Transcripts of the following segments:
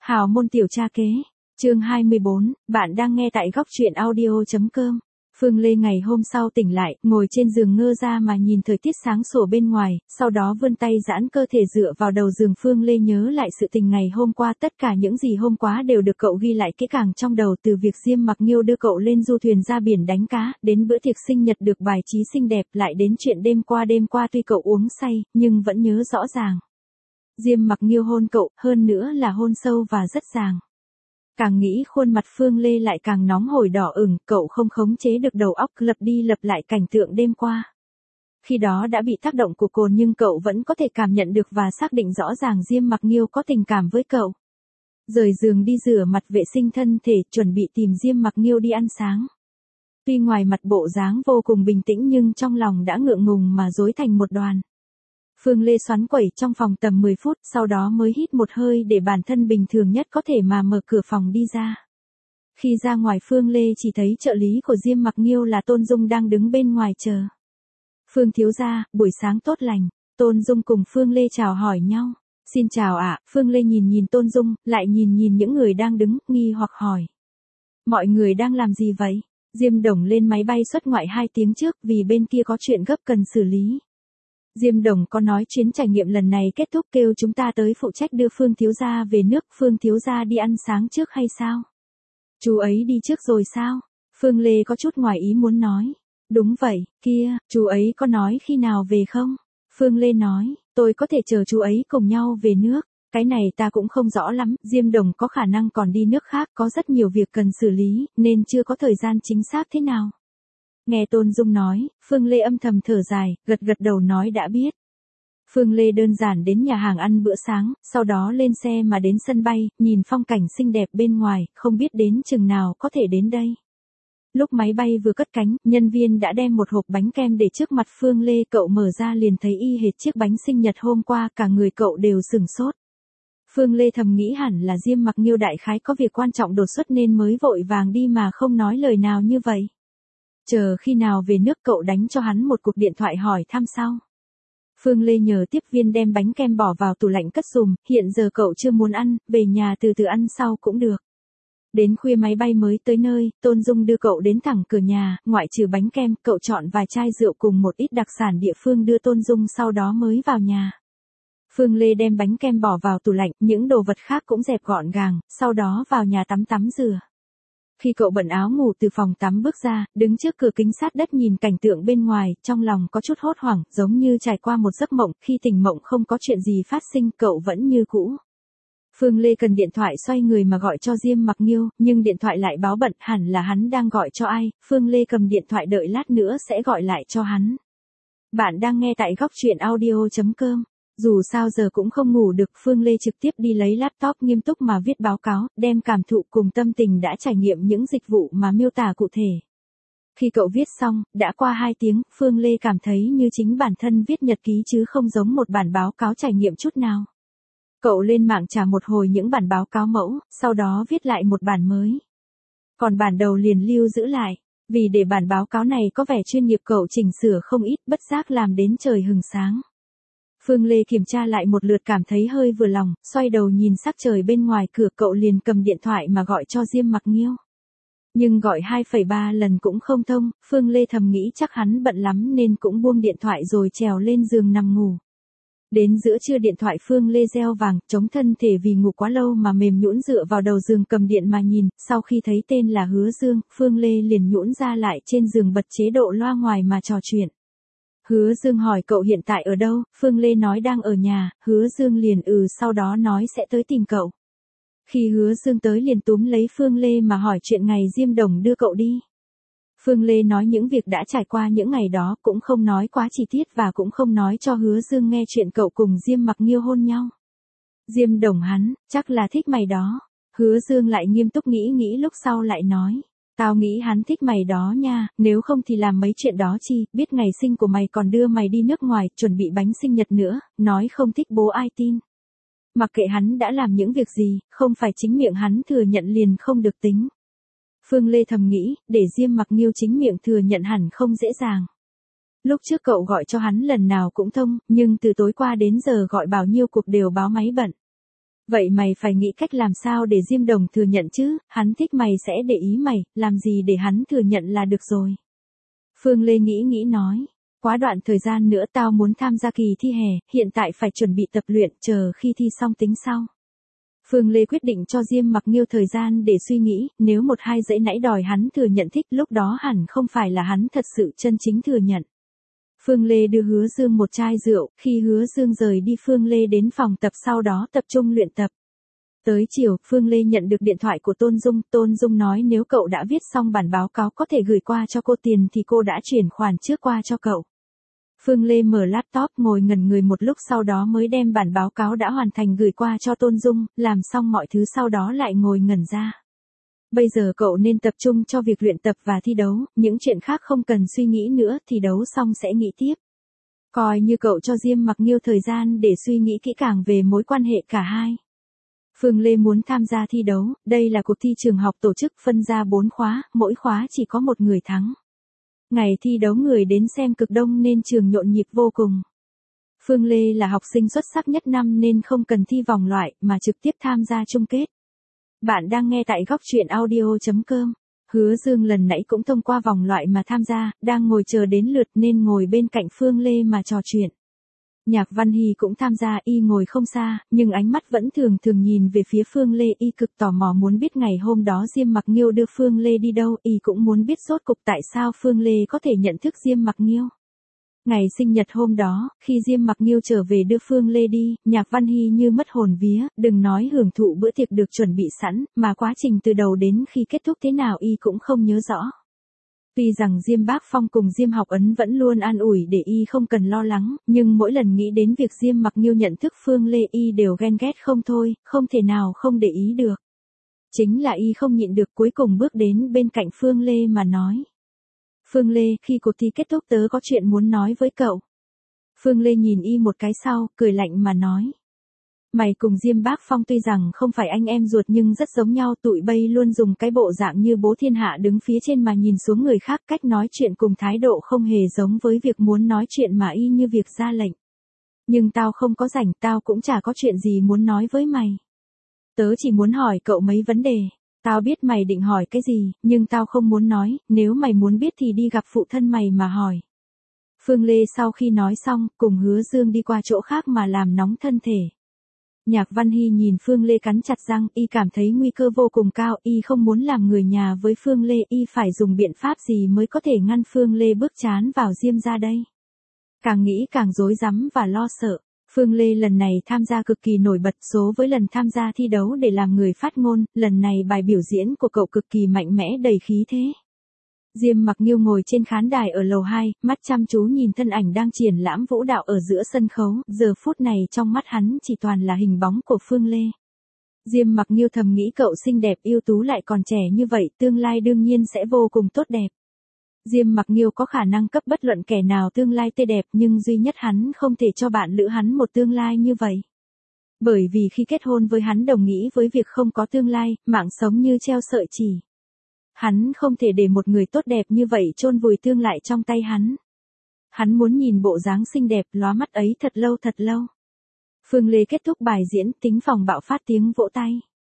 Hào môn tiểu cha kế. Chương 24, bạn đang nghe tại góc truyện audio.com. Phương Lê ngày hôm sau tỉnh lại, ngồi trên giường ngơ ra mà nhìn thời tiết sáng sủa bên ngoài, sau đó vươn tay giãn cơ thể dựa vào đầu giường. Phương Lê nhớ lại sự tình ngày hôm qua, tất cả những gì hôm qua đều được cậu ghi lại kỹ càng trong đầu, từ việc Diêm Mặc Nghiêu đưa cậu lên du thuyền ra biển đánh cá, đến bữa tiệc sinh nhật được bài trí xinh đẹp, lại đến chuyện đêm qua tuy cậu uống say, nhưng vẫn nhớ rõ ràng. Diêm Mặc Nghiêu hôn cậu, hơn nữa là hôn sâu và rất ràng. Càng nghĩ khuôn mặt Phương Lê lại càng nóng hổi đỏ ửng, cậu không khống chế được đầu óc lặp đi lặp lại cảnh tượng đêm qua. Khi đó đã bị tác động của cồn nhưng cậu vẫn có thể cảm nhận được và xác định rõ ràng Diêm Mặc Nghiêu có tình cảm với cậu. Rời giường đi rửa mặt vệ sinh thân thể, chuẩn bị tìm Diêm Mặc Nghiêu đi ăn sáng. Tuy ngoài mặt bộ dáng vô cùng bình tĩnh nhưng trong lòng đã ngượng ngùng mà rối thành một đoàn. Phương Lê xoắn quẩy trong phòng tầm 10 phút, sau đó mới hít một hơi để bản thân bình thường nhất có thể mà mở cửa phòng đi ra. Khi ra ngoài Phương Lê chỉ thấy trợ lý của Diêm Mặc Nghiêu là Tôn Dung đang đứng bên ngoài chờ. Phương thiếu gia, buổi sáng tốt lành. Tôn Dung cùng Phương Lê chào hỏi nhau. Xin chào ạ. Phương Lê nhìn Tôn Dung, lại nhìn những người đang đứng, nghi hoặc hỏi. Mọi người đang làm gì vậy? Diêm Đồng lên máy bay xuất ngoại 2 tiếng trước vì bên kia có chuyện gấp cần xử lý. Diêm Đồng có nói chuyến trải nghiệm lần này kết thúc kêu chúng ta tới phụ trách đưa Phương thiếu gia về nước. Phương thiếu gia đi ăn sáng trước hay sao? Chú ấy đi trước rồi sao? Phương Lê có chút ngoài ý muốn nói. Đúng vậy, kia, chú ấy có nói khi nào về không? Phương Lê nói, tôi có thể chờ chú ấy cùng nhau về nước. Cái này ta cũng không rõ lắm, Diêm Đồng có khả năng còn đi nước khác, có rất nhiều việc cần xử lý, nên chưa có thời gian chính xác thế nào. Nghe Tôn Dung nói, Phương Lê âm thầm thở dài, gật đầu nói đã biết. Phương Lê đơn giản đến nhà hàng ăn bữa sáng, sau đó lên xe mà đến sân bay, nhìn phong cảnh xinh đẹp bên ngoài, không biết đến chừng nào có thể đến đây. Lúc máy bay vừa cất cánh, nhân viên đã đem một hộp bánh kem để trước mặt Phương Lê, cậu mở ra liền thấy y hệt chiếc bánh sinh nhật hôm qua, cả người cậu đều sửng sốt. Phương Lê thầm nghĩ hẳn là Diêm Mặc Nghiêu đại khái có việc quan trọng đột xuất nên mới vội vàng đi mà không nói lời nào như vậy. Chờ khi nào về nước cậu đánh cho hắn một cuộc điện thoại hỏi thăm sau. Phương Lê nhờ tiếp viên đem bánh kem bỏ vào tủ lạnh cất dùm, hiện giờ cậu chưa muốn ăn, về nhà từ từ ăn sau cũng được. Đến khuya máy bay mới tới nơi, Tôn Dung đưa cậu đến thẳng cửa nhà, ngoại trừ bánh kem, cậu chọn vài chai rượu cùng một ít đặc sản địa phương đưa Tôn Dung sau đó mới vào nhà. Phương Lê đem bánh kem bỏ vào tủ lạnh, những đồ vật khác cũng dẹp gọn gàng, sau đó vào nhà tắm rửa. Khi cậu bận áo ngủ từ phòng tắm bước ra, đứng trước cửa kính sát đất nhìn cảnh tượng bên ngoài, trong lòng có chút hốt hoảng, giống như trải qua một giấc mộng, khi tỉnh mộng không có chuyện gì phát sinh, cậu vẫn như cũ. Phương Lê cần điện thoại xoay người mà gọi cho Diêm Mặc Nghiêu, nhưng điện thoại lại báo bận, hẳn là hắn đang gọi cho ai, Phương Lê cầm điện thoại đợi lát nữa sẽ gọi lại cho hắn. Bạn đang nghe tại góc truyện audio.com. Dù sao giờ cũng không ngủ được, Phương Lê trực tiếp đi lấy laptop nghiêm túc mà viết báo cáo, đem cảm thụ cùng tâm tình đã trải nghiệm những dịch vụ mà miêu tả cụ thể. Khi cậu viết xong, đã qua 2 tiếng, Phương Lê cảm thấy như chính bản thân viết nhật ký chứ không giống một bản báo cáo trải nghiệm chút nào. Cậu lên mạng tra một hồi những bản báo cáo mẫu, sau đó viết lại một bản mới. Còn bản đầu liền lưu giữ lại, vì để bản báo cáo này có vẻ chuyên nghiệp cậu chỉnh sửa không ít, bất giác làm đến trời hừng sáng. Phương Lê kiểm tra lại một lượt cảm thấy hơi vừa lòng, xoay đầu nhìn sắc trời bên ngoài cửa, cậu liền cầm điện thoại mà gọi cho Diêm Mặc Nghiêu. Nhưng gọi 2,3 lần cũng không thông, Phương Lê thầm nghĩ chắc hắn bận lắm nên cũng buông điện thoại rồi trèo lên giường nằm ngủ. Đến giữa trưa điện thoại Phương Lê reo vàng, chống thân thể vì ngủ quá lâu mà mềm nhũn dựa vào đầu giường cầm điện mà nhìn, sau khi thấy tên là Hứa Dương, Phương Lê liền nhũn ra lại trên giường bật chế độ loa ngoài mà trò chuyện. Hứa Dương hỏi cậu hiện tại ở đâu, Phương Lê nói đang ở nhà, Hứa Dương liền sau đó nói sẽ tới tìm cậu. Khi Hứa Dương tới liền túm lấy Phương Lê mà hỏi chuyện ngày Diêm Đồng đưa cậu đi. Phương Lê nói những việc đã trải qua những ngày đó, cũng không nói quá chi tiết và cũng không nói cho Hứa Dương nghe chuyện cậu cùng Diêm Mặc Nghiêu hôn nhau. Diêm Đồng hắn, chắc là thích mày đó. Hứa Dương lại nghiêm túc nghĩ lúc sau lại nói. Tao nghĩ hắn thích mày đó nha, nếu không thì làm mấy chuyện đó chi, biết ngày sinh của mày còn đưa mày đi nước ngoài, chuẩn bị bánh sinh nhật nữa, nói không thích bố ai tin. Mặc kệ hắn đã làm những việc gì, không phải chính miệng hắn thừa nhận liền không được tính. Phương Lê thầm nghĩ, để Diêm Mặc Nghiêu chính miệng thừa nhận hẳn không dễ dàng. Lúc trước cậu gọi cho hắn lần nào cũng thông, nhưng từ tối qua đến giờ gọi bao nhiêu cuộc đều báo máy bận. Vậy mày phải nghĩ cách làm sao để Diêm Đồng thừa nhận chứ, hắn thích mày sẽ để ý mày, làm gì để hắn thừa nhận là được rồi. Phương Lê nghĩ nói. Quá đoạn thời gian nữa tao muốn tham gia kỳ thi hè, hiện tại phải chuẩn bị tập luyện, chờ khi thi xong tính sau. Phương Lê quyết định cho Diêm Mặc Nghiêu thời gian để suy nghĩ, nếu một hai dãy nãy đòi hắn thừa nhận thích lúc đó hẳn không phải là hắn thật sự chân chính thừa nhận. Phương Lê đưa Hứa Dương một chai rượu, khi Hứa Dương rời đi Phương Lê đến phòng tập sau đó tập trung luyện tập. Tới chiều, Phương Lê nhận được điện thoại của Tôn Dung nói nếu cậu đã viết xong bản báo cáo có thể gửi qua cho cô tiền thì cô đã chuyển khoản trước qua cho cậu. Phương Lê mở laptop ngồi ngẩn người một lúc sau đó mới đem bản báo cáo đã hoàn thành gửi qua cho Tôn Dung, làm xong mọi thứ sau đó lại ngồi ngẩn ra. Bây giờ cậu nên tập trung cho việc luyện tập và thi đấu, những chuyện khác không cần suy nghĩ nữa, thi đấu xong sẽ nghĩ tiếp. Coi như cậu cho Diêm Mặc Nghiêu thời gian để suy nghĩ kỹ càng về mối quan hệ cả hai. Phương Lê muốn tham gia thi đấu, đây là cuộc thi trường học tổ chức phân ra 4 khóa, mỗi khóa chỉ có một người thắng. Ngày thi đấu người đến xem cực đông nên trường nhộn nhịp vô cùng. Phương Lê là học sinh xuất sắc nhất năm nên không cần thi vòng loại mà trực tiếp tham gia chung kết. Bạn đang nghe tại góc truyện audio.com. Hứa Dương lần nãy cũng thông qua vòng loại mà tham gia, đang ngồi chờ đến lượt nên ngồi bên cạnh Phương Lê mà trò chuyện. Nhạc Văn Hy cũng tham gia, y ngồi không xa, nhưng ánh mắt vẫn thường nhìn về phía Phương Lê, y cực tò mò muốn biết ngày hôm đó Diêm Mặc Nghiêu đưa Phương Lê đi đâu, y cũng muốn biết rốt cục tại sao Phương Lê có thể nhận thức Diêm Mặc Nghiêu. Ngày sinh nhật hôm đó, khi Diêm Mặc Nghiêu trở về đưa Phương Lê đi, Nhạc Văn Hy như mất hồn vía, đừng nói hưởng thụ bữa tiệc được chuẩn bị sẵn, mà quá trình từ đầu đến khi kết thúc thế nào y cũng không nhớ rõ. Tuy rằng Diêm Bác Phong cùng Diêm Học Ấn vẫn luôn an ủi để y không cần lo lắng, nhưng mỗi lần nghĩ đến việc Diêm Mặc Nghiêu nhận thức Phương Lê y đều ghen ghét không thôi, không thể nào không để ý được. Chính là y không nhịn được cuối cùng bước đến bên cạnh Phương Lê mà nói. Phương Lê, khi cuộc thi kết thúc tớ có chuyện muốn nói với cậu. Phương Lê nhìn y một cái sau, cười lạnh mà nói. Mày cùng Diêm Bác Phong tuy rằng không phải anh em ruột nhưng rất giống nhau, tụi bay luôn dùng cái bộ dạng như bố thiên hạ đứng phía trên mà nhìn xuống người khác, cách nói chuyện cùng thái độ không hề giống với việc muốn nói chuyện mà y như việc ra lệnh. Nhưng tao không có rảnh, tao cũng chả có chuyện gì muốn nói với mày. Tớ chỉ muốn hỏi cậu mấy vấn đề. Tao biết mày định hỏi cái gì, nhưng tao không muốn nói, nếu mày muốn biết thì đi gặp phụ thân mày mà hỏi. Phương Lê sau khi nói xong, cùng Hứa Dương đi qua chỗ khác mà làm nóng thân thể. Nhạc Văn Hy nhìn Phương Lê cắn chặt răng, y cảm thấy nguy cơ vô cùng cao, y không muốn làm người nhà với Phương Lê, y phải dùng biện pháp gì mới có thể ngăn Phương Lê bước chán vào Diêm gia đây. Càng nghĩ càng rối rắm và lo sợ. Phương Lê lần này tham gia cực kỳ nổi bật số với lần tham gia thi đấu để làm người phát ngôn, lần này bài biểu diễn của cậu cực kỳ mạnh mẽ đầy khí thế. Diêm Mặc Nghiêu ngồi trên khán đài ở lầu 2, mắt chăm chú nhìn thân ảnh đang triển lãm vũ đạo ở giữa sân khấu, giờ phút này trong mắt hắn chỉ toàn là hình bóng của Phương Lê. Diêm Mặc Nghiêu thầm nghĩ cậu xinh đẹp ưu tú lại còn trẻ như vậy, tương lai đương nhiên sẽ vô cùng tốt đẹp. Diêm Mặc Nghiêu có khả năng cấp bất luận kẻ nào tương lai tươi đẹp nhưng duy nhất hắn không thể cho bạn lữ hắn một tương lai như vậy. Bởi vì khi kết hôn với hắn đồng nghĩa với việc không có tương lai, mạng sống như treo sợi chỉ. Hắn không thể để một người tốt đẹp như vậy chôn vùi tương lai trong tay hắn. Hắn muốn nhìn bộ dáng xinh đẹp lóa mắt ấy thật lâu thật lâu. Phương Lê kết thúc bài diễn, tính phòng bạo phát tiếng vỗ tay.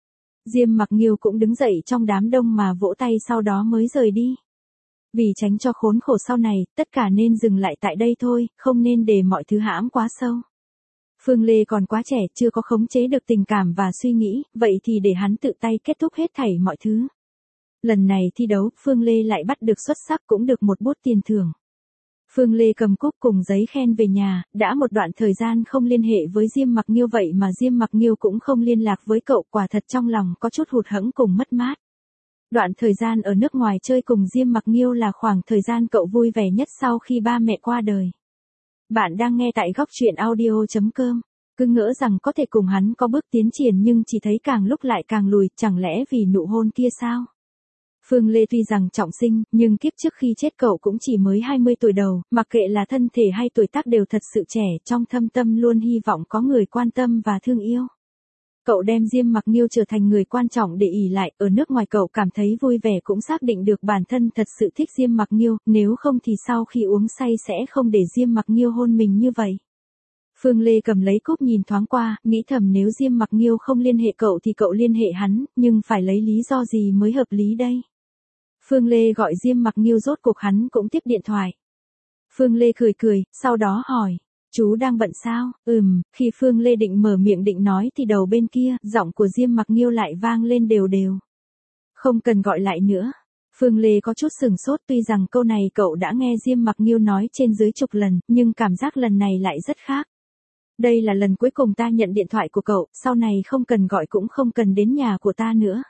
Diêm Mặc Nghiêu cũng đứng dậy trong đám đông mà vỗ tay sau đó mới rời đi. Vì tránh cho khốn khổ sau này, tất cả nên dừng lại tại đây thôi, không nên để mọi thứ hãm quá sâu. Phương Lê còn quá trẻ, chưa có khống chế được tình cảm và suy nghĩ, vậy thì để hắn tự tay kết thúc hết thảy mọi thứ. Lần này thi đấu, Phương Lê lại bắt được xuất sắc cũng được một bút tiền thưởng. Phương Lê cầm cúp cùng giấy khen về nhà, đã một đoạn thời gian không liên hệ với Diêm Mặc Nghiêu vậy mà Diêm Mặc Nghiêu cũng không liên lạc với cậu, quả thật trong lòng có chút hụt hẫng cùng mất mát. Đoạn thời gian ở nước ngoài chơi cùng Diêm Mặc Nghiêu là khoảng thời gian cậu vui vẻ nhất sau khi ba mẹ qua đời. Bạn đang nghe tại góc truyện audio.com. Cứ ngỡ rằng có thể cùng hắn có bước tiến triển nhưng chỉ thấy càng lúc lại càng lùi, chẳng lẽ vì nụ hôn kia sao? Phương Lê tuy rằng trọng sinh, nhưng kiếp trước khi chết cậu cũng chỉ mới 20 tuổi đầu, mặc kệ là thân thể hay tuổi tác đều thật sự trẻ, trong thâm tâm luôn hy vọng có người quan tâm và thương yêu. Cậu đem Diêm Mặc Nghiêu trở thành người quan trọng để ỷ lại, ở nước ngoài cậu cảm thấy vui vẻ cũng xác định được bản thân thật sự thích Diêm Mặc Nghiêu, nếu không thì sau khi uống say sẽ không để Diêm Mặc Nghiêu hôn mình như vậy. Phương Lê cầm lấy cúp nhìn thoáng qua, nghĩ thầm nếu Diêm Mặc Nghiêu không liên hệ cậu thì cậu liên hệ hắn, nhưng phải lấy lý do gì mới hợp lý đây? Phương Lê gọi Diêm Mặc Nghiêu, rốt cuộc hắn cũng tiếp điện thoại. Phương Lê cười cười, sau đó hỏi, chú đang bận sao? Khi Phương Lê định mở miệng định nói thì đầu bên kia, giọng của Diêm Mặc Nghiêu lại vang lên đều đều. Không cần gọi lại nữa. Phương Lê có chút sửng sốt, tuy rằng câu này cậu đã nghe Diêm Mặc Nghiêu nói trên dưới chục lần, nhưng cảm giác lần này lại rất khác. Đây là lần cuối cùng ta nhận điện thoại của cậu, sau này không cần gọi cũng không cần đến nhà của ta nữa.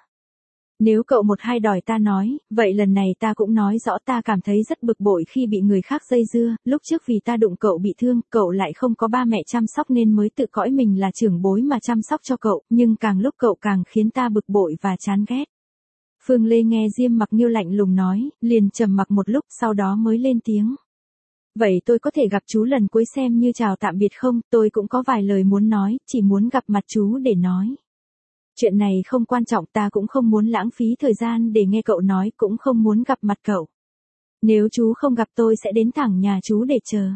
Nếu cậu một hai đòi ta nói, vậy lần này ta cũng nói rõ ta cảm thấy rất bực bội khi bị người khác dây dưa, lúc trước vì ta đụng cậu bị thương, cậu lại không có ba mẹ chăm sóc nên mới tự cõi mình là trưởng bối mà chăm sóc cho cậu, nhưng càng lúc cậu càng khiến ta bực bội và chán ghét. Phương Lê nghe Diêm Mặc Nghiêu lạnh lùng nói, liền trầm mặc một lúc sau đó mới lên tiếng. Vậy tôi có thể gặp chú lần cuối xem như chào tạm biệt không? Tôi cũng có vài lời muốn nói, chỉ muốn gặp mặt chú để nói. Chuyện này không quan trọng, ta cũng không muốn lãng phí thời gian để nghe cậu nói, cũng không muốn gặp mặt cậu. Nếu chú không gặp tôi sẽ đến thẳng nhà chú để chờ.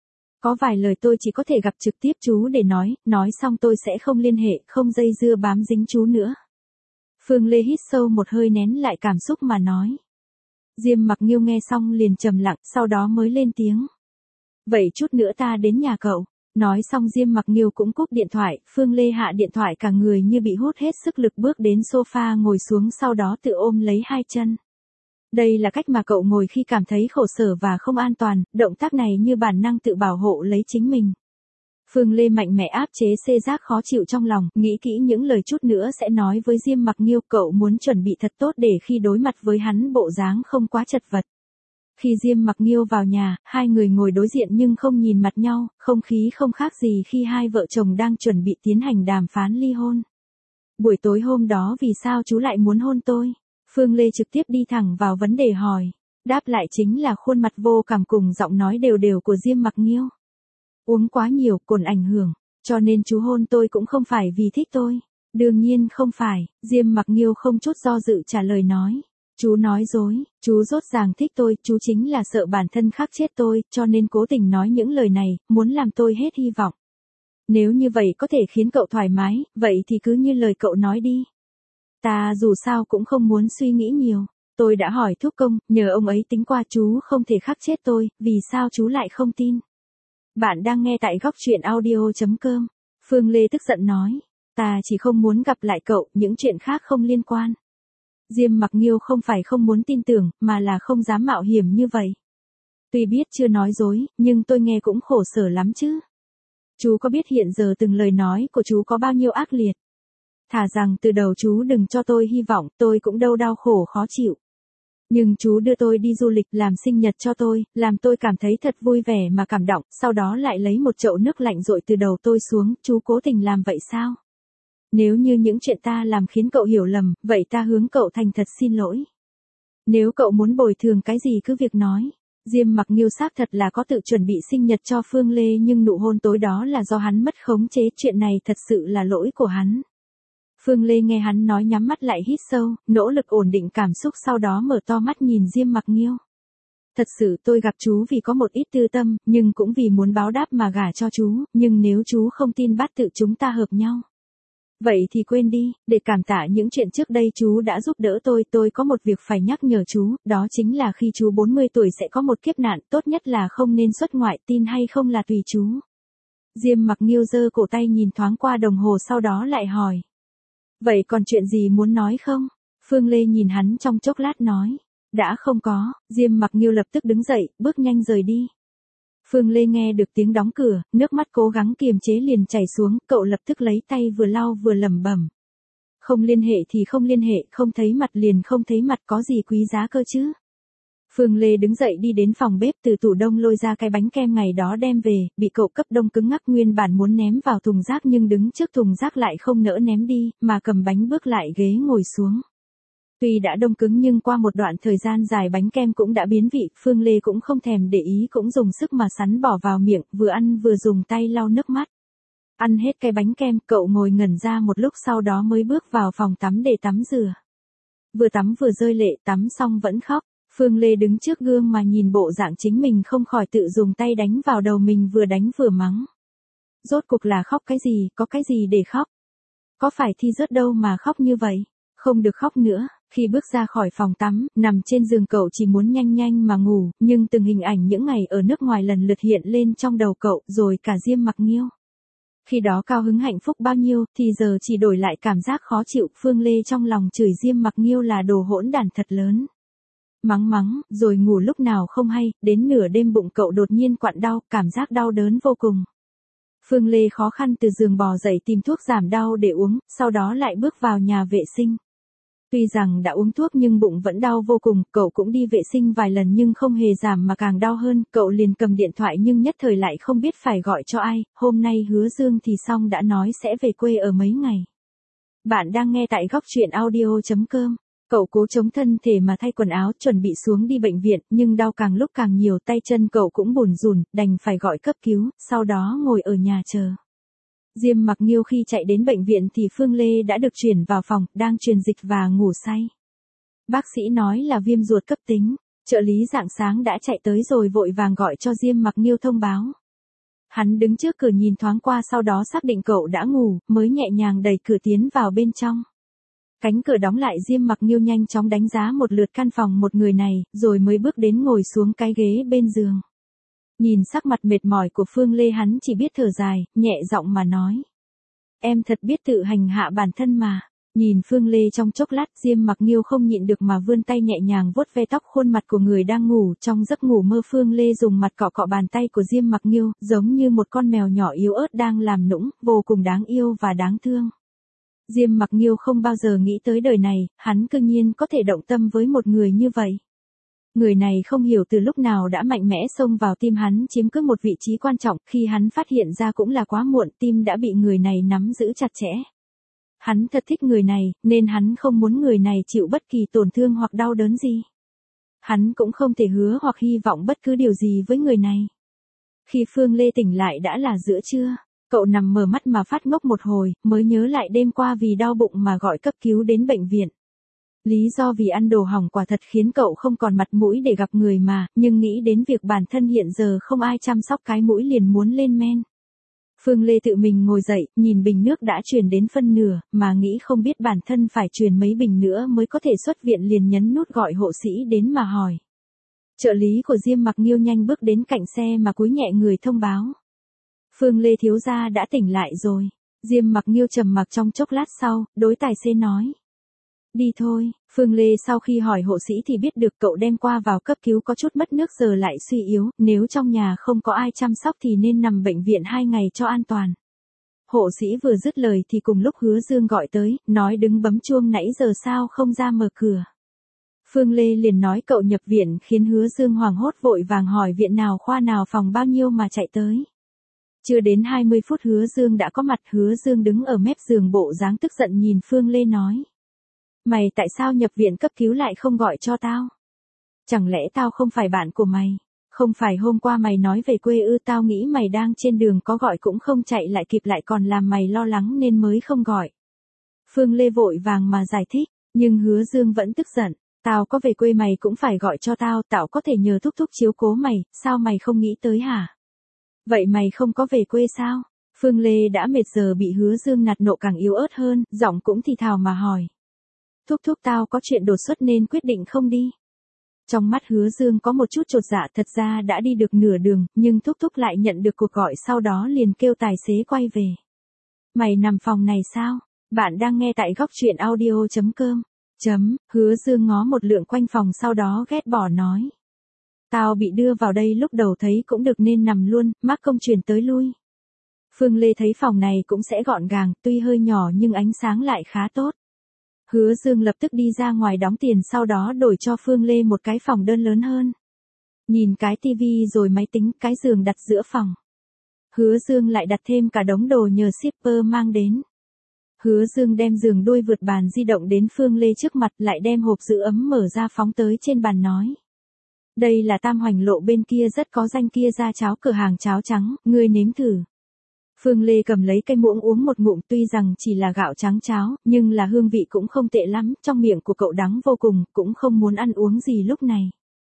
Có vài lời tôi chỉ có thể gặp trực tiếp chú để nói xong tôi sẽ không liên hệ, không dây dưa bám dính chú nữa. Phương Lê hít sâu một hơi nén lại cảm xúc mà nói. Diêm Mặc Nghiêu nghe xong liền trầm lặng, sau đó mới lên tiếng. Vậy chút nữa ta đến nhà cậu. Nói xong Diêm Mặc Nghiêu cũng cúp điện thoại, Phương Lê hạ điện thoại cả người như bị hút hết sức lực bước đến sofa ngồi xuống sau đó tự ôm lấy hai chân. Đây là cách mà cậu ngồi khi cảm thấy khổ sở và không an toàn, động tác này như bản năng tự bảo hộ lấy chính mình. Phương Lê mạnh mẽ áp chế xê giác khó chịu trong lòng, nghĩ kỹ những lời chút nữa sẽ nói với Diêm Mặc Nghiêu, cậu muốn chuẩn bị thật tốt để khi đối mặt với hắn bộ dáng không quá chật vật. Khi Diêm Mặc Nghiêu vào nhà, hai người ngồi đối diện nhưng không nhìn mặt nhau, không khí không khác gì khi hai vợ chồng đang chuẩn bị tiến hành đàm phán ly hôn. Buổi tối hôm đó vì sao chú lại muốn hôn tôi? Phương Lê trực tiếp đi thẳng vào vấn đề hỏi. Đáp lại chính là khuôn mặt vô cảm cùng giọng nói đều đều của Diêm Mặc Nghiêu. Uống quá nhiều, cồn ảnh hưởng, cho nên chú hôn tôi cũng không phải vì thích tôi. Đương nhiên không phải, Diêm Mặc Nghiêu không chút do dự trả lời nói. Chú nói dối, chú rốt ràng thích tôi, chú chính là sợ bản thân khắc chết tôi, cho nên cố tình nói những lời này, muốn làm tôi hết hy vọng. Nếu như vậy có thể khiến cậu thoải mái, vậy thì cứ như lời cậu nói đi. Ta dù sao cũng không muốn suy nghĩ nhiều. Tôi đã hỏi thúc công, nhờ ông ấy tính qua chú không thể khắc chết tôi, vì sao chú lại không tin? Bạn đang nghe tại góc truyện audio.com. Phương Lê tức giận nói. Ta chỉ không muốn gặp lại cậu, những chuyện khác không liên quan. Diêm Mặc Nghiêu không phải không muốn tin tưởng, mà là không dám mạo hiểm như vậy. Tuy biết chưa nói dối, nhưng tôi nghe cũng khổ sở lắm chứ. Chú có biết hiện giờ từng lời nói của chú có bao nhiêu ác liệt? Thà rằng từ đầu chú đừng cho tôi hy vọng, tôi cũng đâu đau khổ khó chịu. Nhưng chú đưa tôi đi du lịch, làm sinh nhật cho tôi, làm tôi cảm thấy thật vui vẻ mà cảm động, sau đó lại lấy một chậu nước lạnh dội từ đầu tôi xuống, chú cố tình làm vậy sao? Nếu như những chuyện ta làm khiến cậu hiểu lầm, vậy ta hướng cậu thành thật xin lỗi. Nếu cậu muốn bồi thường cái gì cứ việc nói. Diêm Mặc Nghiêu xác thật là có tự chuẩn bị sinh nhật cho Phương Lê, nhưng nụ hôn tối đó là do hắn mất khống chế, chuyện này thật sự là lỗi của hắn. Phương Lê nghe hắn nói nhắm mắt lại hít sâu, nỗ lực ổn định cảm xúc, sau đó mở to mắt nhìn Diêm Mặc Nghiêu. Thật sự tôi gặp chú vì có một ít tư tâm, nhưng cũng vì muốn báo đáp mà gả cho chú, nhưng nếu chú không tin bát tự chúng ta hợp nhau. Vậy thì quên đi, để cảm tạ những chuyện trước đây chú đã giúp đỡ tôi có một việc phải nhắc nhở chú, đó chính là khi chú 40 tuổi sẽ có một kiếp nạn, tốt nhất là không nên xuất ngoại, tin hay không là tùy chú. Diêm Mặc Nghiêu giơ cổ tay nhìn thoáng qua đồng hồ sau đó lại hỏi. Vậy còn chuyện gì muốn nói không? Phương Lê nhìn hắn trong chốc lát nói. Đã không có, Diêm Mặc Nghiêu lập tức đứng dậy, bước nhanh rời đi. Phương Lê nghe được tiếng đóng cửa, nước mắt cố gắng kiềm chế liền chảy xuống, cậu lập tức lấy tay vừa lau vừa lẩm bẩm. Không liên hệ thì không liên hệ, không thấy mặt liền không thấy mặt, có gì quý giá cơ chứ? Phương Lê đứng dậy đi đến phòng bếp, từ tủ đông lôi ra cái bánh kem ngày đó đem về, bị cậu cấp đông cứng ngắc, nguyên bản muốn ném vào thùng rác nhưng đứng trước thùng rác lại không nỡ ném đi, mà cầm bánh bước lại ghế ngồi xuống. Tuy đã đông cứng nhưng qua một đoạn thời gian dài bánh kem cũng đã biến vị, Phương Lê cũng không thèm để ý, cũng dùng sức mà sắn bỏ vào miệng, vừa ăn vừa dùng tay lau nước mắt. Ăn hết cái bánh kem, cậu ngồi ngẩn ra một lúc sau đó mới bước vào phòng tắm để tắm rửa. Vừa tắm vừa rơi lệ, tắm xong vẫn khóc. Phương Lê đứng trước gương mà nhìn bộ dạng chính mình không khỏi tự dùng tay đánh vào đầu mình, vừa đánh vừa mắng. Rốt cuộc là khóc cái gì, có cái gì để khóc? Có phải thi rớt đâu mà khóc như vậy? Không được khóc nữa. Khi bước ra khỏi phòng tắm, nằm trên giường cậu chỉ muốn nhanh nhanh mà ngủ, nhưng từng hình ảnh những ngày ở nước ngoài lần lượt hiện lên trong đầu cậu, rồi cả Diêm Mặc Nghiêu. Khi đó cao hứng hạnh phúc bao nhiêu, thì giờ chỉ đổi lại cảm giác khó chịu. Phương Lê trong lòng chửi Diêm Mặc Nghiêu là đồ hỗn đản thật lớn. Mắng, rồi ngủ lúc nào không hay, đến nửa đêm bụng cậu đột nhiên quặn đau, cảm giác đau đớn vô cùng. Phương Lê khó khăn từ giường bò dậy tìm thuốc giảm đau để uống, sau đó lại bước vào nhà vệ sinh. Tuy rằng đã uống thuốc nhưng bụng vẫn đau vô cùng, cậu cũng đi vệ sinh vài lần nhưng không hề giảm mà càng đau hơn, cậu liền cầm điện thoại nhưng nhất thời lại không biết phải gọi cho ai, hôm nay Hứa Dương thì xong đã nói sẽ về quê ở mấy ngày. Bạn đang nghe tại góc truyện audio.com. Cậu cố chống thân thể mà thay quần áo chuẩn bị xuống đi bệnh viện, nhưng đau càng lúc càng nhiều, tay chân cậu cũng bủn rủn, đành phải gọi cấp cứu, sau đó ngồi ở nhà chờ. Diêm Mặc Nghiêu khi chạy đến bệnh viện thì Phương Lê đã được chuyển vào phòng, đang truyền dịch và ngủ say. Bác sĩ nói là viêm ruột cấp tính, trợ lý rạng sáng đã chạy tới rồi vội vàng gọi cho Diêm Mặc Nghiêu thông báo. Hắn đứng trước cửa nhìn thoáng qua sau đó xác định cậu đã ngủ, mới nhẹ nhàng đẩy cửa tiến vào bên trong. Cánh cửa đóng lại, Diêm Mặc Nghiêu nhanh chóng đánh giá một lượt căn phòng một người này, rồi mới bước đến ngồi xuống cái ghế bên giường. Nhìn sắc mặt mệt mỏi của Phương Lê hắn chỉ biết thở dài, nhẹ giọng mà nói. Em thật biết tự hành hạ bản thân mà. Nhìn Phương Lê trong chốc lát, Diêm Mặc Nghiêu không nhịn được mà vươn tay nhẹ nhàng vuốt ve tóc khuôn mặt của người đang ngủ. Trong giấc ngủ mơ, Phương Lê dùng mặt cọ cọ bàn tay của Diêm Mặc Nghiêu, giống như một con mèo nhỏ yếu ớt đang làm nũng, vô cùng đáng yêu và đáng thương. Diêm Mặc Nghiêu không bao giờ nghĩ tới đời này, hắn cư nhiên có thể động tâm với một người như vậy. Người này không hiểu từ lúc nào đã mạnh mẽ xông vào tim hắn, chiếm cứ một vị trí quan trọng, khi hắn phát hiện ra cũng là quá muộn, tim đã bị người này nắm giữ chặt chẽ. Hắn thật thích người này, nên hắn không muốn người này chịu bất kỳ tổn thương hoặc đau đớn gì. Hắn cũng không thể hứa hoặc hy vọng bất cứ điều gì với người này. Khi Phương Lê tỉnh lại đã là giữa trưa. Cậu nằm mở mắt mà phát ngốc một hồi, mới nhớ lại đêm qua vì đau bụng mà gọi cấp cứu đến bệnh viện. Lý do vì ăn đồ hỏng quả thật khiến cậu không còn mặt mũi để gặp người mà, nhưng nghĩ đến việc bản thân hiện giờ không ai chăm sóc cái mũi liền muốn lên men. Phương Lê tự mình ngồi dậy, nhìn bình nước đã truyền đến phân nửa, mà nghĩ không biết bản thân phải truyền mấy bình nữa mới có thể xuất viện, liền nhấn nút gọi hộ sĩ đến mà hỏi. Trợ lý của Diêm Mặc Nghiêu nhanh bước đến cạnh xe mà cúi nhẹ người thông báo. Phương Lê thiếu gia đã tỉnh lại rồi. Diêm Mặc Nghiêu trầm mặc trong chốc lát sau, đối tài xế nói. Đi thôi. Phương Lê sau khi hỏi hộ sĩ thì biết được cậu đem qua vào cấp cứu có chút mất nước giờ lại suy yếu, nếu trong nhà không có ai chăm sóc thì nên nằm bệnh viện 2 ngày cho an toàn. Hộ sĩ vừa dứt lời thì cùng lúc Hứa Dương gọi tới, nói đứng bấm chuông nãy giờ sao không ra mở cửa. Phương Lê liền nói cậu nhập viện, khiến Hứa Dương hoảng hốt vội vàng hỏi viện nào, khoa nào, phòng bao nhiêu mà chạy tới. Chưa đến 20 phút Hứa Dương đã có mặt. Hứa Dương đứng ở mép giường bộ dáng tức giận nhìn Phương Lê nói. Mày tại sao nhập viện cấp cứu lại không gọi cho tao? Chẳng lẽ tao không phải bạn của mày? Không phải hôm qua mày nói về quê ư? Tao nghĩ mày đang trên đường, có gọi cũng không chạy lại kịp, lại còn làm mày lo lắng nên mới không gọi. Phương Lê vội vàng mà giải thích, nhưng Hứa Dương vẫn tức giận. Tao có về quê mày cũng phải gọi cho tao, tao có thể nhờ thúc thúc chiếu cố mày, sao mày không nghĩ tới hả? Vậy mày không có về quê sao? Phương Lê đã mệt giờ bị Hứa Dương nạt nộ càng yếu ớt hơn, giọng cũng thì thào mà hỏi. Thúc thúc, tao có chuyện đột xuất nên quyết định không đi. Trong mắt Hứa Dương có một chút chột dạ, thật ra đã đi được nửa đường, nhưng thúc thúc lại nhận được cuộc gọi, sau đó liền kêu tài xế quay về. Mày nằm phòng này sao? Bạn đang nghe tại góc truyện audio.com. Hứa Dương ngó một lượt quanh phòng sau đó ghét bỏ nói. Tao bị đưa vào đây lúc đầu thấy cũng được nên nằm luôn, mắc công chuyển tới lui. Phương Lê thấy phòng này cũng sẽ gọn gàng, tuy hơi nhỏ nhưng ánh sáng lại khá tốt. Hứa Dương lập tức đi ra ngoài đóng tiền, sau đó đổi cho Phương Lê một cái phòng đơn lớn hơn. Nhìn cái tivi rồi máy tính, cái giường đặt giữa phòng. Hứa Dương lại đặt thêm cả đống đồ nhờ shipper mang đến. Hứa Dương đem giường đôi vượt bàn di động đến Phương Lê trước mặt, lại đem hộp giữ ấm mở ra phóng tới trên bàn nói. Đây là Tam Hoành Lộ bên kia rất có danh kia, ra cháo cửa hàng cháo trắng, ngươi nếm thử. Phương Lê cầm lấy cây muỗng uống một ngụm, tuy rằng chỉ là gạo trắng cháo, nhưng là hương vị cũng không tệ lắm, trong miệng của cậu đắng vô cùng, cũng không muốn ăn uống gì lúc này.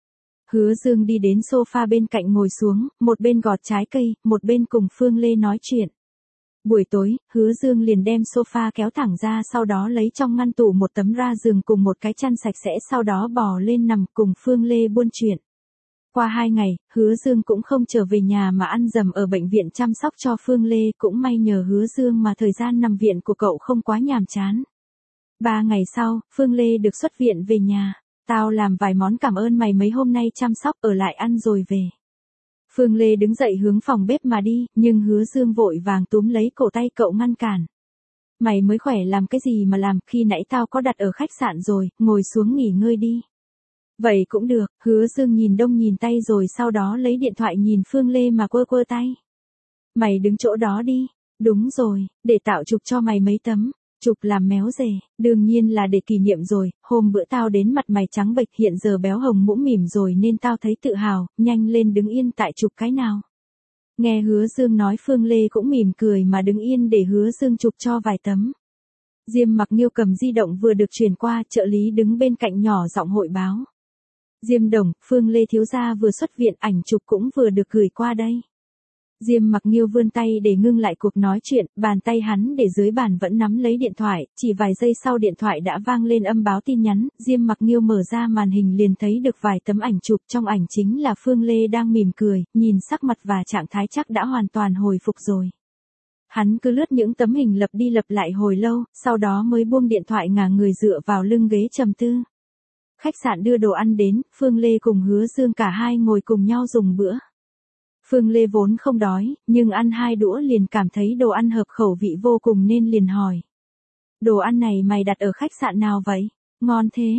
Hứa Dương đi đến sofa bên cạnh ngồi xuống, một bên gọt trái cây, một bên cùng Phương Lê nói chuyện. Buổi tối, Hứa Dương liền đem sofa kéo thẳng ra, sau đó lấy trong ngăn tủ một tấm ra giường cùng một cái chăn sạch sẽ, sau đó bò lên nằm cùng Phương Lê buôn chuyện. Qua 2 ngày, Hứa Dương cũng không trở về nhà mà ăn dầm ở bệnh viện chăm sóc cho Phương Lê, cũng may nhờ Hứa Dương mà thời gian nằm viện của cậu không quá nhàm chán. 3 ngày sau, Phương Lê được xuất viện về nhà. Tao làm vài món cảm ơn mày mấy hôm nay chăm sóc, ở lại ăn rồi về. Phương Lê đứng dậy hướng phòng bếp mà đi, nhưng Hứa Dương vội vàng túm lấy cổ tay cậu ngăn cản. Mày mới khỏe làm cái gì mà làm, khi nãy tao có đặt ở khách sạn rồi, ngồi xuống nghỉ ngơi đi. Vậy cũng được, Hứa Dương nhìn đông nhìn tây rồi sau đó lấy điện thoại nhìn Phương Lê mà quơ quơ tay. Mày đứng chỗ đó đi. Đúng rồi, để tạo chụp cho mày mấy tấm. Chụp làm méo rể, đương nhiên là để kỷ niệm rồi, hôm bữa tao đến mặt mày trắng bệch hiện giờ béo hồng mũm mỉm rồi nên tao thấy tự hào, nhanh lên đứng yên tại chụp cái nào. Nghe Hứa Dương nói Phương Lê cũng mỉm cười mà đứng yên để Hứa Dương chụp cho vài tấm. Diêm Mặc Nghiêu cầm di động vừa được truyền qua, trợ lý đứng bên cạnh nhỏ giọng hội báo. Diêm Đồng, Phương Lê thiếu gia vừa xuất viện, ảnh chụp cũng vừa được gửi qua đây. Diêm Mặc Nghiêu vươn tay để ngưng lại cuộc nói chuyện, bàn tay hắn để dưới bàn vẫn nắm lấy điện thoại, chỉ vài giây sau điện thoại đã vang lên âm báo tin nhắn, Diêm Mặc Nghiêu mở ra màn hình liền thấy được vài tấm ảnh chụp, trong ảnh chính là Phương Lê đang mỉm cười, nhìn sắc mặt và trạng thái chắc đã hoàn toàn hồi phục rồi. Hắn cứ lướt những tấm hình lặp đi lặp lại hồi lâu, sau đó mới buông điện thoại ngả người dựa vào lưng ghế trầm tư. Khách sạn đưa đồ ăn đến, Phương Lê cùng Hứa Dương cả hai ngồi cùng nhau dùng bữa. Phương Lê vốn không đói, nhưng ăn 2 đũa liền cảm thấy đồ ăn hợp khẩu vị vô cùng nên liền hỏi. Đồ ăn này mày đặt ở khách sạn nào vậy? Ngon thế,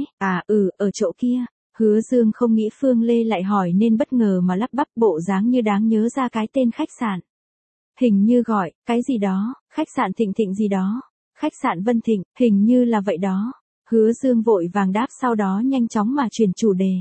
ở chỗ kia. Hứa Dương không nghĩ Phương Lê lại hỏi nên bất ngờ mà lắp bắp bộ dáng như đáng nhớ ra cái tên khách sạn. Hình như gọi, cái gì đó, khách sạn Thịnh Thịnh gì đó. Khách sạn Vân Thịnh, hình như là vậy đó. Hứa Dương vội vàng đáp sau đó nhanh chóng mà chuyển chủ đề.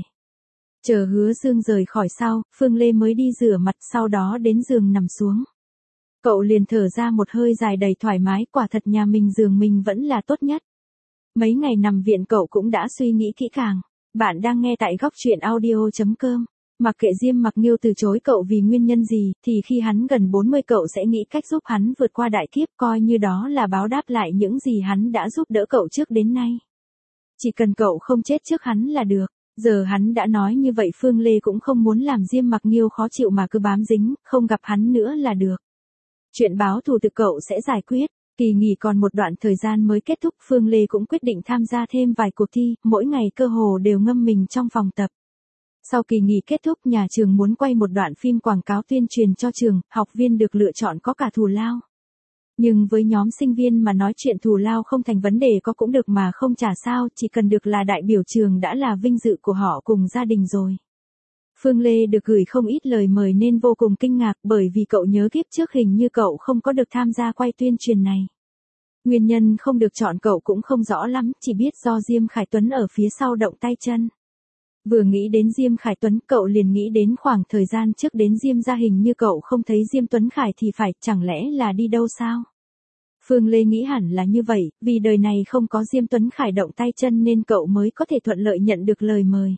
Chờ Hứa Dương rời khỏi sau, Phương Lê mới đi rửa mặt sau đó đến giường nằm xuống. Cậu liền thở ra một hơi dài đầy thoải mái, quả thật nhà mình giường mình vẫn là tốt nhất. Mấy ngày nằm viện cậu cũng đã suy nghĩ kỹ càng. Bạn đang nghe tại góc truyện audio.com. Mặc kệ Diêm Mặc Nghiêu từ chối cậu vì nguyên nhân gì, thì khi hắn gần 40 cậu sẽ nghĩ cách giúp hắn vượt qua đại kiếp, coi như đó là báo đáp lại những gì hắn đã giúp đỡ cậu trước đến nay. Chỉ cần cậu không chết trước hắn là được. Giờ hắn đã nói như vậy Phương Lê cũng không muốn làm Diêm Mặc Nghiêu khó chịu mà cứ bám dính, không gặp hắn nữa là được. Chuyện báo thù từ cậu sẽ giải quyết. Kỳ nghỉ còn một đoạn thời gian mới kết thúc, Phương Lê cũng quyết định tham gia thêm vài cuộc thi, mỗi ngày cơ hồ đều ngâm mình trong phòng tập. Sau kỳ nghỉ kết thúc, nhà trường muốn quay một đoạn phim quảng cáo tuyên truyền cho trường, học viên được lựa chọn có cả thù lao. Nhưng với nhóm sinh viên mà nói chuyện thù lao không thành vấn đề, có cũng được mà không trả sao, chỉ cần được là đại biểu trường đã là vinh dự của họ cùng gia đình rồi. Phương Lê được gửi không ít lời mời nên vô cùng kinh ngạc, bởi vì cậu nhớ kiếp trước hình như cậu không có được tham gia quay tuyên truyền này. Nguyên nhân không được chọn cậu cũng không rõ lắm, chỉ biết do Diêm Khải Tuấn ở phía sau động tay chân. Vừa nghĩ đến Diêm Khải Tuấn, cậu liền nghĩ đến khoảng thời gian trước đến Diêm gia, hình như cậu không thấy Diêm Tuấn Khải thì phải, chẳng lẽ là đi đâu sao? Phương Lê nghĩ hẳn là như vậy, vì đời này không có Diêm Tuấn Khải động tay chân nên cậu mới có thể thuận lợi nhận được lời mời.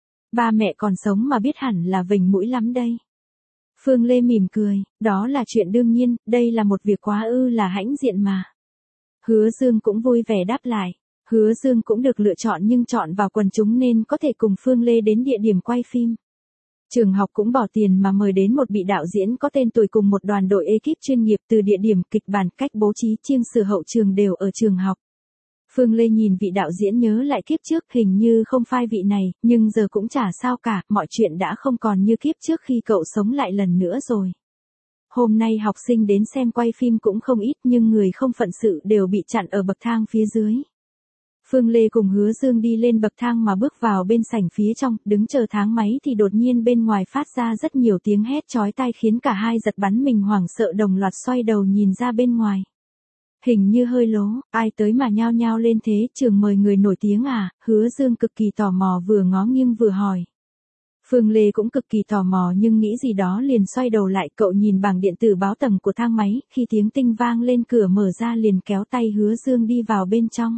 Ba mẹ còn sống mà biết hẳn là vểnh mũi lắm đây. Phương Lê mỉm cười, đó là chuyện đương nhiên, đây là một việc quá là hãnh diện mà. Hứa Dương cũng vui vẻ đáp lại. Hứa Dương cũng được lựa chọn nhưng chọn vào quần chúng nên có thể cùng Phương Lê đến địa điểm quay phim. Trường học cũng bỏ tiền mà mời đến một vị đạo diễn có tên tuổi cùng một đoàn đội ekip chuyên nghiệp, từ địa điểm, kịch bản, cách bố trí, chiêng sửa hậu trường đều ở trường học. Phương Lê nhìn vị đạo diễn nhớ lại kiếp trước, hình như không phai vị này, nhưng giờ cũng chả sao cả, mọi chuyện đã không còn như kiếp trước khi cậu sống lại lần nữa rồi. Hôm nay học sinh đến xem quay phim cũng không ít nhưng người không phận sự đều bị chặn ở bậc thang phía dưới. Phương Lê cùng Hứa Dương đi lên bậc thang mà bước vào bên sảnh phía trong, đứng chờ thang máy thì đột nhiên bên ngoài phát ra rất nhiều tiếng hét chói tai khiến cả hai giật bắn mình hoảng sợ đồng loạt xoay đầu nhìn ra bên ngoài. Hình như hơi lố, ai tới mà nhao nhao lên thế, trường mời người nổi tiếng à? Hứa Dương cực kỳ tò mò vừa ngó nghiêng vừa hỏi. Phương Lê cũng cực kỳ tò mò nhưng nghĩ gì đó liền xoay đầu lại, cậu nhìn bảng điện tử báo tầng của thang máy, khi tiếng tinh vang lên cửa mở ra liền kéo tay Hứa Dương đi vào bên trong.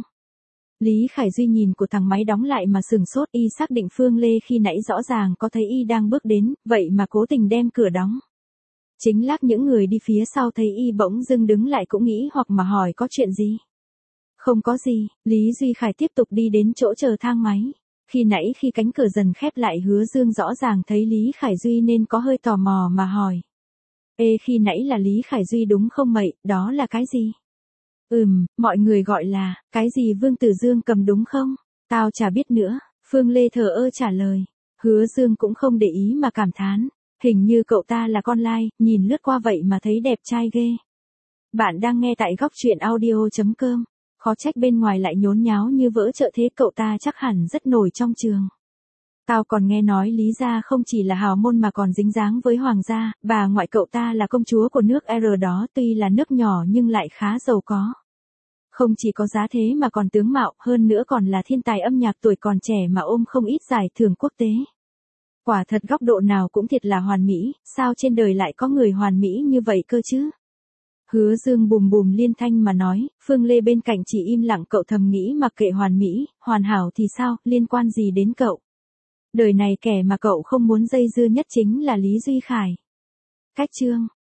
Lý Khải Duy nhìn của thằng máy đóng lại mà sừng sốt, y xác định Phương Lê khi nãy rõ ràng có thấy y đang bước đến, vậy mà cố tình đem cửa đóng. Chính lác những người đi phía sau thấy y bỗng dưng đứng lại cũng nghĩ hoặc mà hỏi có chuyện gì. Không có gì, Lý Duy Khải tiếp tục đi đến chỗ chờ thang máy. Khi cánh cửa dần khép lại Hứa Dương rõ ràng thấy Lý Khải Duy nên có hơi tò mò mà hỏi. Ê, khi nãy là Lý Khải Duy đúng không mậy, đó là cái gì? Mọi người gọi là, cái gì Vương Tử Dương cầm đúng không? Tao chả biết nữa, Phương Lê thờ ơ trả lời. Hứa Dương cũng không để ý mà cảm thán. Hình như cậu ta là con lai, nhìn lướt qua vậy mà thấy đẹp trai ghê. Bạn đang nghe tại góc truyện audio.com. Khó trách bên ngoài lại nhốn nháo như vỡ chợ thế, cậu ta chắc hẳn rất nổi trong trường. Tao còn nghe nói Lý gia không chỉ là hào môn mà còn dính dáng với hoàng gia, bà ngoại cậu ta là công chúa của nước R đó, tuy là nước nhỏ nhưng lại khá giàu có. Không chỉ có giá thế mà còn tướng mạo, hơn nữa còn là thiên tài âm nhạc tuổi còn trẻ mà ôm không ít giải thưởng quốc tế. Quả thật góc độ nào cũng thiệt là hoàn mỹ, sao trên đời lại có người hoàn mỹ như vậy cơ chứ? Hứa Dương bùm bùm liên thanh mà nói, Phương Lê bên cạnh chỉ im lặng, cậu thầm nghĩ mặc kệ hoàn mỹ, hoàn hảo thì sao, liên quan gì đến cậu? Đời này kẻ mà cậu không muốn dây dưa nhất chính là Lý Duy Khải. Cách chương